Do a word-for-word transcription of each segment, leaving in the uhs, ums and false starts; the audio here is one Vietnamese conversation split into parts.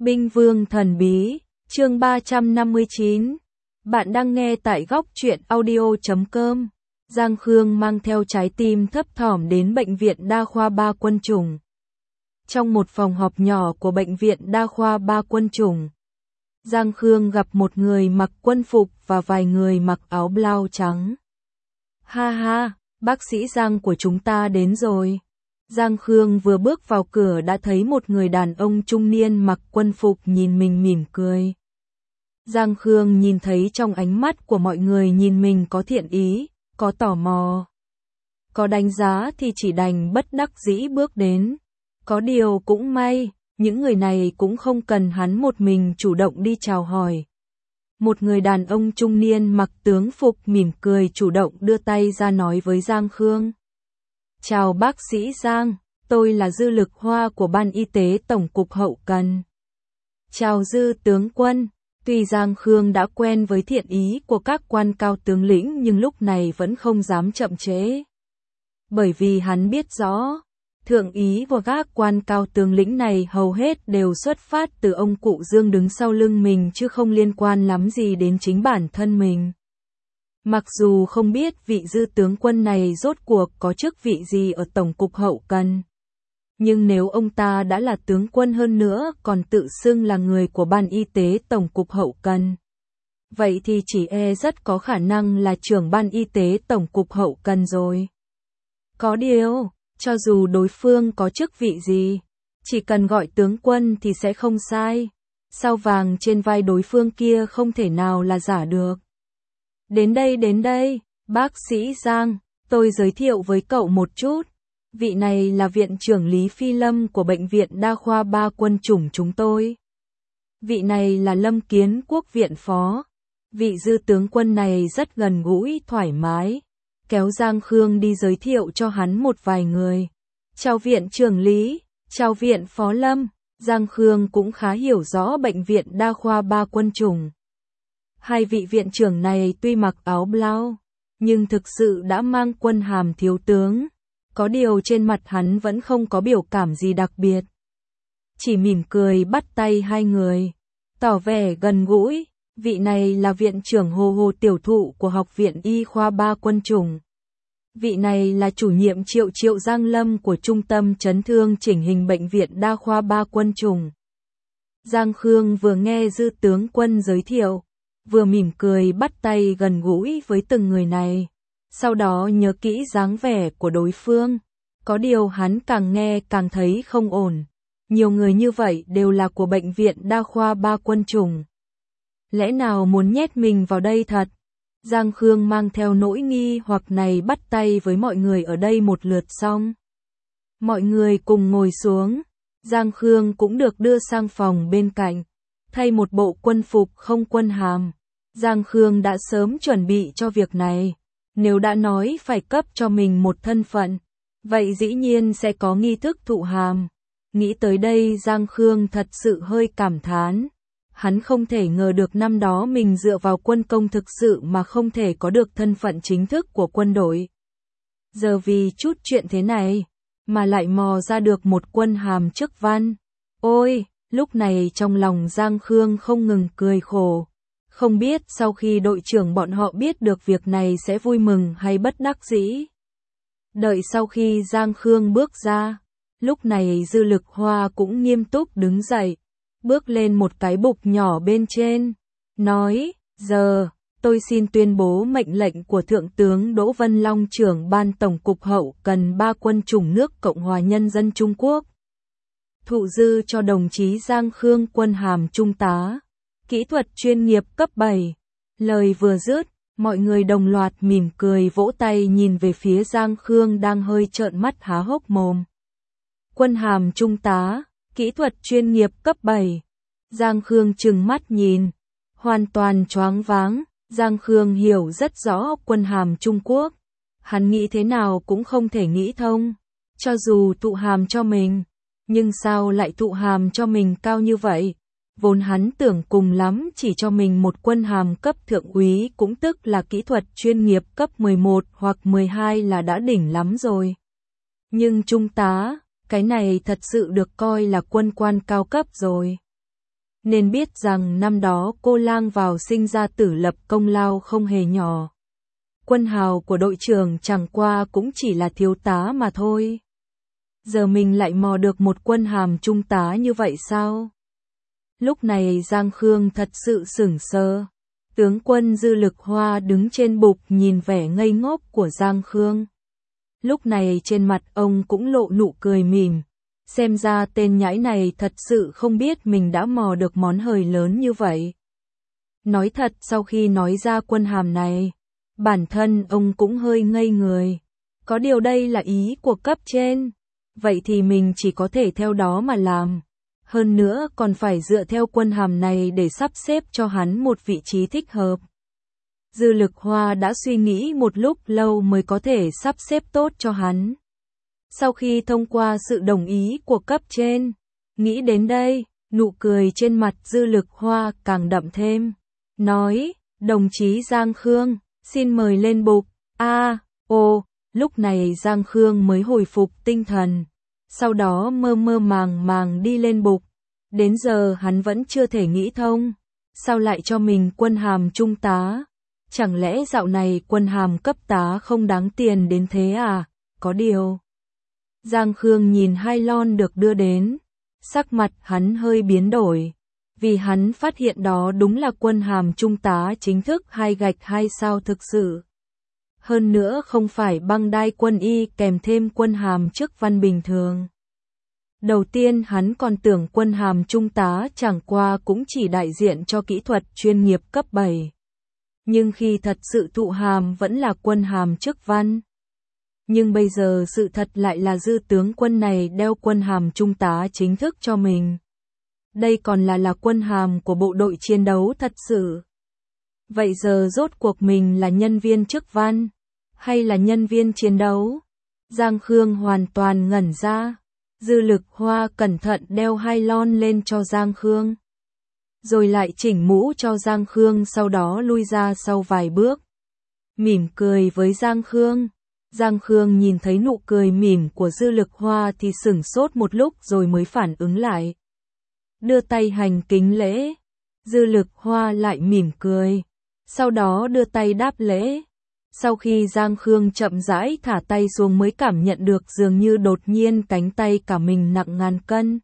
Binh Vương Thần Bí, chương ba trăm năm mươi chín. Bạn đang nghe tại góc truyện audio chấm com. Giang Khương mang theo trái tim thấp thỏm đến Bệnh viện Đa khoa Ba Quân Chủng. Trong một phòng họp nhỏ của Bệnh viện Đa khoa Ba Quân Chủng, Giang Khương gặp một người mặc quân phục và vài người mặc áo blau trắng. Ha ha, bác sĩ Giang của chúng ta đến rồi. Giang Khương vừa bước vào cửa đã thấy một người đàn ông trung niên mặc quân phục nhìn mình mỉm cười. Giang Khương nhìn thấy trong ánh mắt của mọi người nhìn mình có thiện ý, có tò mò, có đánh giá thì chỉ đành bất đắc dĩ bước đến. Có điều cũng may, những người này cũng không cần hắn một mình chủ động đi chào hỏi. Một người đàn ông trung niên mặc tướng phục mỉm cười chủ động đưa tay ra nói với Giang Khương. Chào bác sĩ Giang, tôi là Dư Lực Hoa của Ban Y tế Tổng cục Hậu Cần. Chào Dư tướng quân, tuy Giang Khương đã quen với thiện ý của các quan cao tướng lĩnh nhưng lúc này vẫn không dám chậm trễ. Bởi vì hắn biết rõ, thượng ý của các quan cao tướng lĩnh này hầu hết đều xuất phát từ ông cụ Dương đứng sau lưng mình chứ không liên quan lắm gì đến chính bản thân mình. Mặc dù không biết vị Dư tướng quân này rốt cuộc có chức vị gì ở Tổng cục Hậu Cần, nhưng nếu ông ta đã là tướng quân hơn nữa còn tự xưng là người của Ban Y tế Tổng cục Hậu Cần, vậy thì chỉ e rất có khả năng là trưởng Ban Y tế Tổng cục Hậu Cần rồi. Có điều, cho dù đối phương có chức vị gì, chỉ cần gọi tướng quân thì sẽ không sai. Sao vàng trên vai đối phương kia không thể nào là giả được. Đến đây đến đây, bác sĩ Giang, tôi giới thiệu với cậu một chút. Vị này là viện trưởng Lý Phi Lâm của Bệnh viện Đa khoa Ba Quân Chủng chúng tôi. Vị này là Lâm Kiến Quốc viện phó. Vị Dư tướng quân này rất gần gũi, thoải mái. Kéo Giang Khương đi giới thiệu cho hắn một vài người. Chào viện trưởng Lý, chào viện phó Lâm. Giang Khương cũng khá hiểu rõ Bệnh viện Đa khoa Ba Quân Chủng. Hai vị viện trưởng này tuy mặc áo blau, nhưng thực sự đã mang quân hàm thiếu tướng. Có điều trên mặt hắn vẫn không có biểu cảm gì đặc biệt. Chỉ mỉm cười bắt tay hai người, tỏ vẻ gần gũi. Vị này là viện trưởng Hồ Hồ Tiểu Thụ của Học viện Y khoa Ba Quân Chủng. Vị này là chủ nhiệm Triệu Triệu Giang Lâm của Trung tâm Chấn thương Chỉnh hình Bệnh viện Đa khoa Ba Quân Chủng. Giang Khương vừa nghe Dư tướng quân giới thiệu, vừa mỉm cười bắt tay gần gũi với từng người này. Sau đó nhớ kỹ dáng vẻ của đối phương. Có điều hắn càng nghe càng thấy không ổn. Nhiều người như vậy đều là của Bệnh viện Đa khoa Ba Quân Chủng. Lẽ nào muốn nhét mình vào đây thật? Giang Khương mang theo nỗi nghi hoặc này bắt tay với mọi người ở đây một lượt xong. Mọi người cùng ngồi xuống. Giang Khương cũng được đưa sang phòng bên cạnh, thay một bộ quân phục không quân hàm. Giang Khương đã sớm chuẩn bị cho việc này. Nếu đã nói phải cấp cho mình một thân phận, vậy dĩ nhiên sẽ có nghi thức thụ hàm. Nghĩ tới đây Giang Khương thật sự hơi cảm thán. Hắn không thể ngờ được năm đó mình dựa vào quân công thực sự mà không thể có được thân phận chính thức của quân đội. Giờ vì chút chuyện thế này, mà lại mò ra được một quân hàm chức văn. Ôi, lúc này trong lòng Giang Khương không ngừng cười khổ. Không biết sau khi đội trưởng bọn họ biết được việc này sẽ vui mừng hay bất đắc dĩ. Đợi sau khi Giang Khương bước ra, lúc này Dư Lực Hoa cũng nghiêm túc đứng dậy, bước lên một cái bục nhỏ bên trên, nói, giờ, tôi xin tuyên bố mệnh lệnh của Thượng tướng Đỗ Vân Long trưởng Ban Tổng cục Hậu Cần Ba Quân Chủng nước Cộng hòa Nhân dân Trung Quốc. Thụ dư cho đồng chí Giang Khương quân hàm trung tá, kỹ thuật chuyên nghiệp cấp bảy. Lời vừa dứt, mọi người đồng loạt mỉm cười vỗ tay nhìn về phía Giang Khương đang hơi trợn mắt há hốc mồm. Quân hàm trung tá, kỹ thuật chuyên nghiệp cấp bảy. Giang Khương trừng mắt nhìn, hoàn toàn choáng váng. Giang Khương hiểu rất rõ quân hàm Trung Quốc. Hắn nghĩ thế nào cũng không thể nghĩ thông. Cho dù thụ hàm cho mình, nhưng sao lại thụ hàm cho mình cao như vậy? Vốn hắn tưởng cùng lắm chỉ cho mình một quân hàm cấp thượng úy cũng tức là kỹ thuật chuyên nghiệp cấp mười một hoặc mười hai là đã đỉnh lắm rồi. Nhưng trung tá, cái này thật sự được coi là quân quan cao cấp rồi. nên biết rằng năm đó cô lang vào sinh ra tử lập công lao không hề nhỏ. Quân hào của đội trưởng chẳng qua cũng chỉ là thiếu tá mà thôi. Giờ mình lại mò được một quân hàm trung tá như vậy sao? Lúc này Giang Khương thật sự sửng sờ. Tướng quân Dư Lực Hoa đứng trên bục nhìn vẻ ngây ngốc của Giang Khương. Lúc này trên mặt ông cũng lộ nụ cười mỉm. Xem ra tên nhãi này thật sự không biết mình đã mò được món hời lớn như vậy. Nói thật, sau khi nói ra quân hàm này, bản thân ông cũng hơi ngây người. Có điều đây là ý của cấp trên. Vậy thì mình chỉ có thể theo đó mà làm. Hơn nữa còn phải dựa theo quân hàm này để sắp xếp cho hắn một vị trí thích hợp. Dư Lực Hoa đã suy nghĩ một lúc lâu mới có thể sắp xếp tốt cho hắn. Sau khi thông qua sự đồng ý của cấp trên, nghĩ đến đây, nụ cười trên mặt Dư Lực Hoa càng đậm thêm. Nói, đồng chí Giang Khương, xin mời lên bục. A, ô, lúc này Giang Khương mới hồi phục tinh thần. Sau đó mơ mơ màng màng đi lên bục. Đến giờ hắn vẫn chưa thể nghĩ thông. Sao lại cho mình quân hàm trung tá? Chẳng lẽ dạo này quân hàm cấp tá không đáng tiền đến thế à? Có điều. Giang Khương nhìn hai lon được đưa đến. Sắc mặt hắn hơi biến đổi. Vì hắn phát hiện đó đúng là quân hàm trung tá chính thức hai gạch hai sao thực sự. Hơn nữa không phải băng đai quân y kèm thêm quân hàm chức văn bình thường. Đầu tiên hắn còn tưởng quân hàm trung tá chẳng qua cũng chỉ đại diện cho kỹ thuật chuyên nghiệp cấp bảy. Nhưng khi thật sự thụ hàm vẫn là quân hàm chức văn. Nhưng bây giờ sự thật lại là Dư tướng quân này đeo quân hàm trung tá chính thức cho mình. Đây còn là là quân hàm của bộ đội chiến đấu thật sự. Vậy giờ rốt cuộc mình là nhân viên chức văn, hay là nhân viên chiến đấu? Giang Khương hoàn toàn ngẩn ra. Dư Lực Hoa cẩn thận đeo hai lon lên cho Giang Khương. Rồi lại chỉnh mũ cho Giang Khương, sau đó lui ra sau vài bước. Mỉm cười với Giang Khương. Giang Khương nhìn thấy nụ cười mỉm của Dư Lực Hoa thì sửng sốt một lúc rồi mới phản ứng lại. Đưa tay hành kính lễ. Dư Lực Hoa lại mỉm cười. Sau đó đưa tay đáp lễ. Sau khi Giang Khương chậm rãi thả tay xuống mới cảm nhận được dường như đột nhiên cánh tay cả mình nặng ngàn cân.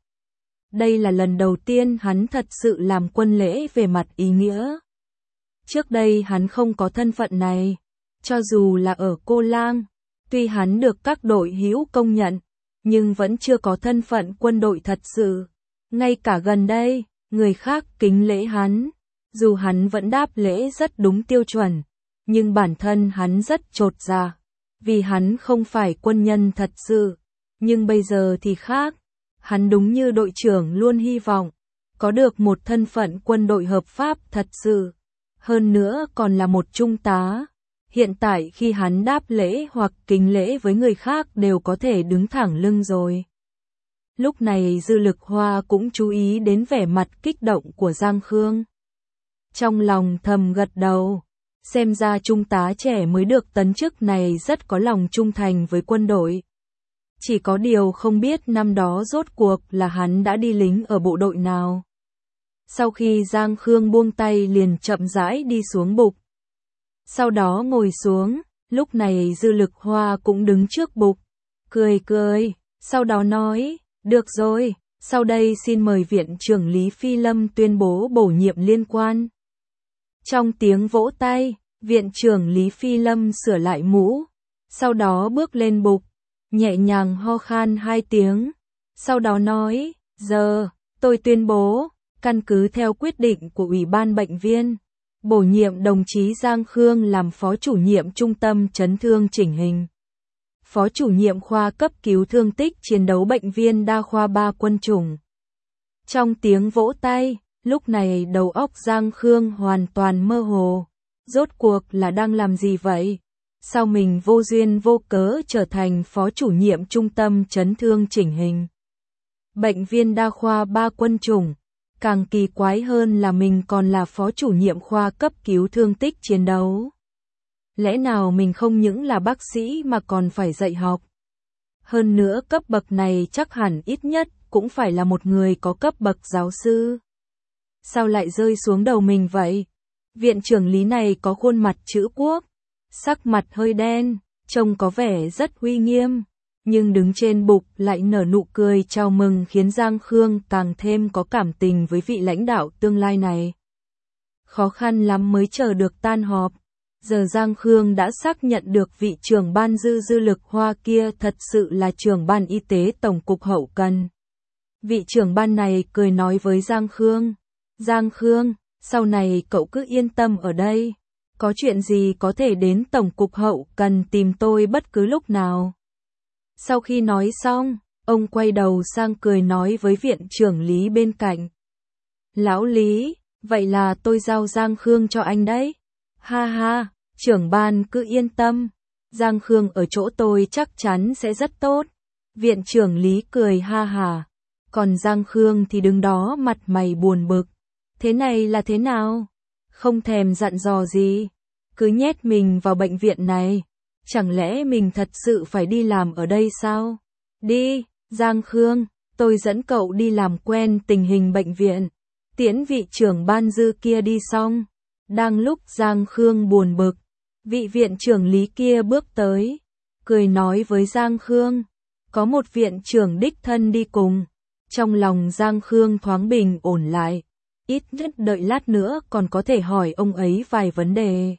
Đây là lần đầu tiên hắn thật sự làm quân lễ về mặt ý nghĩa. Trước đây hắn không có thân phận này. Cho dù là ở Cô Lang, tuy hắn được các đội hữu công nhận, nhưng vẫn chưa có thân phận quân đội thật sự. Ngay cả gần đây, người khác kính lễ hắn. Dù hắn vẫn đáp lễ rất đúng tiêu chuẩn. Nhưng bản thân hắn rất chột dạ, vì hắn không phải quân nhân thật sự. Nhưng bây giờ thì khác, hắn đúng như đội trưởng luôn hy vọng, có được một thân phận quân đội hợp pháp thật sự. Hơn nữa còn là một trung tá. Hiện tại khi hắn đáp lễ hoặc kính lễ với người khác đều có thể đứng thẳng lưng rồi. Lúc này Dư Lực Hoa cũng chú ý đến vẻ mặt kích động của Giang Khương. Trong lòng thầm gật đầu. Xem ra trung tá trẻ mới được tấn chức này rất có lòng trung thành với quân đội. Chỉ có điều không biết năm đó rốt cuộc là hắn đã đi lính ở bộ đội nào. Sau khi Giang Khương buông tay liền chậm rãi đi xuống bục. Sau đó ngồi xuống, lúc này Dư Lực Hoa cũng đứng trước bục. Cười cười, sau đó nói, được rồi, sau đây xin mời Viện trưởng Lý Phi Lâm tuyên bố bổ nhiệm liên quan. Trong tiếng vỗ tay, Viện trưởng Lý Phi Lâm sửa lại mũ, sau đó bước lên bục, nhẹ nhàng ho khan hai tiếng, sau đó nói, giờ, tôi tuyên bố, căn cứ theo quyết định của Ủy ban Bệnh viên, bổ nhiệm đồng chí Giang Khương làm Phó chủ nhiệm Trung tâm Chấn thương Chỉnh hình, Phó chủ nhiệm khoa cấp cứu thương tích chiến đấu Bệnh viện Đa khoa ba Quân chủng. Trong tiếng vỗ tay, lúc này đầu óc Giang Khương hoàn toàn mơ hồ. Rốt cuộc là đang làm gì vậy? Sao mình vô duyên vô cớ trở thành phó chủ nhiệm trung tâm chấn thương chỉnh hình? Bệnh viện Đa khoa ba Quân chủng. Càng kỳ quái hơn là mình còn là phó chủ nhiệm khoa cấp cứu thương tích chiến đấu. Lẽ nào mình không những là bác sĩ mà còn phải dạy học? Hơn nữa cấp bậc này chắc hẳn ít nhất cũng phải là một người có cấp bậc giáo sư. sao lại rơi xuống đầu mình vậy? Viện trưởng lý này có khuôn mặt chữ quốc, sắc mặt hơi đen, trông có vẻ rất uy nghiêm, nhưng đứng trên bục lại nở nụ cười chào mừng khiến Giang Khương càng thêm có cảm tình với vị lãnh đạo tương lai này. Khó khăn lắm mới chờ được tan họp. Giờ Giang Khương đã xác nhận được vị trưởng ban dư dư lực Hoa kia thật sự là trưởng ban y tế tổng cục hậu cần. Vị trưởng ban này cười nói với Giang Khương. Giang Khương, sau này cậu cứ yên tâm ở đây. Có chuyện gì có thể đến tổng cục hậu cần tìm tôi bất cứ lúc nào. Sau khi nói xong, ông quay đầu sang cười nói với viện trưởng Lý bên cạnh. Lão Lý, vậy là tôi giao Giang Khương cho anh đấy. Ha ha, trưởng ban cứ yên tâm. Giang Khương ở chỗ tôi chắc chắn sẽ rất tốt. Viện trưởng Lý cười ha hà. Còn Giang Khương thì đứng đó mặt mày buồn bực. Thế này là thế nào? Không thèm dặn dò gì. Cứ nhét mình vào bệnh viện này. Chẳng lẽ mình thật sự phải đi làm ở đây sao? Đi, Giang Khương, tôi dẫn cậu đi làm quen tình hình bệnh viện. Tiễn vị trưởng ban dư kia đi xong. Đang lúc Giang Khương buồn bực, vị viện trưởng Lý kia bước tới, cười nói với Giang Khương. Có một viện trưởng đích thân đi cùng. Trong lòng Giang Khương thoáng bình ổn lại. Ít nhất đợi lát nữa còn có thể hỏi ông ấy vài vấn đề.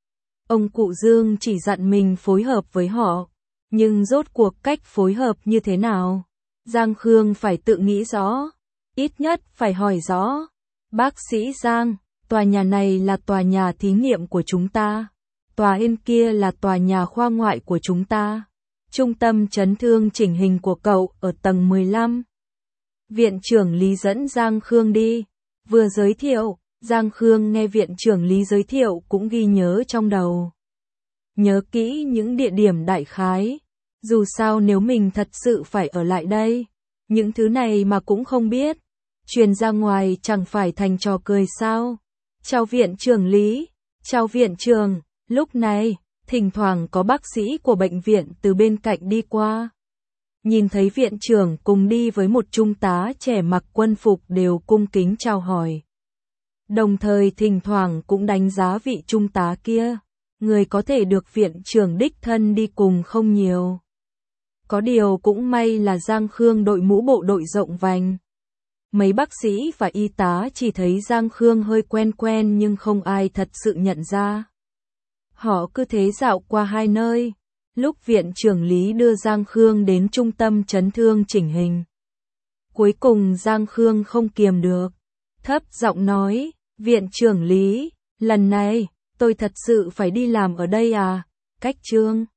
Ông cụ Dương chỉ dặn mình phối hợp với họ, nhưng rốt cuộc cách phối hợp như thế nào? Giang Khương phải tự nghĩ rõ, ít nhất phải hỏi rõ. Bác sĩ Giang, tòa nhà này là tòa nhà thí nghiệm của chúng ta. Tòa bên kia là tòa nhà khoa ngoại của chúng ta. Trung tâm chấn thương chỉnh hình của cậu ở tầng mười lăm. Viện trưởng Lý dẫn Giang Khương đi, vừa giới thiệu. Giang Khương nghe viện trưởng Lý giới thiệu cũng ghi nhớ trong đầu. Nhớ kỹ những địa điểm đại khái. Dù sao nếu mình thật sự phải ở lại đây, những thứ này mà cũng không biết, truyền ra ngoài chẳng phải thành trò cười sao. Chào viện trưởng Lý, chào viện trưởng. Lúc này, thỉnh thoảng có bác sĩ của bệnh viện từ bên cạnh đi qua. Nhìn thấy viện trưởng cùng đi với một trung tá trẻ mặc quân phục đều cung kính chào hỏi. Đồng thời thỉnh thoảng cũng đánh giá vị trung tá kia, người có thể được viện trưởng đích thân đi cùng không nhiều. Có điều cũng may là Giang Khương đội mũ bộ đội rộng vành. Mấy bác sĩ và y tá chỉ thấy Giang Khương hơi quen quen nhưng không ai thật sự nhận ra. Họ cứ thế dạo qua hai nơi, lúc viện trưởng Lý đưa Giang Khương đến trung tâm chấn thương chỉnh hình. Cuối cùng Giang Khương không kiềm được, thấp giọng nói, viện trưởng Lý, lần này, tôi thật sự phải đi làm ở đây à? Cách Trương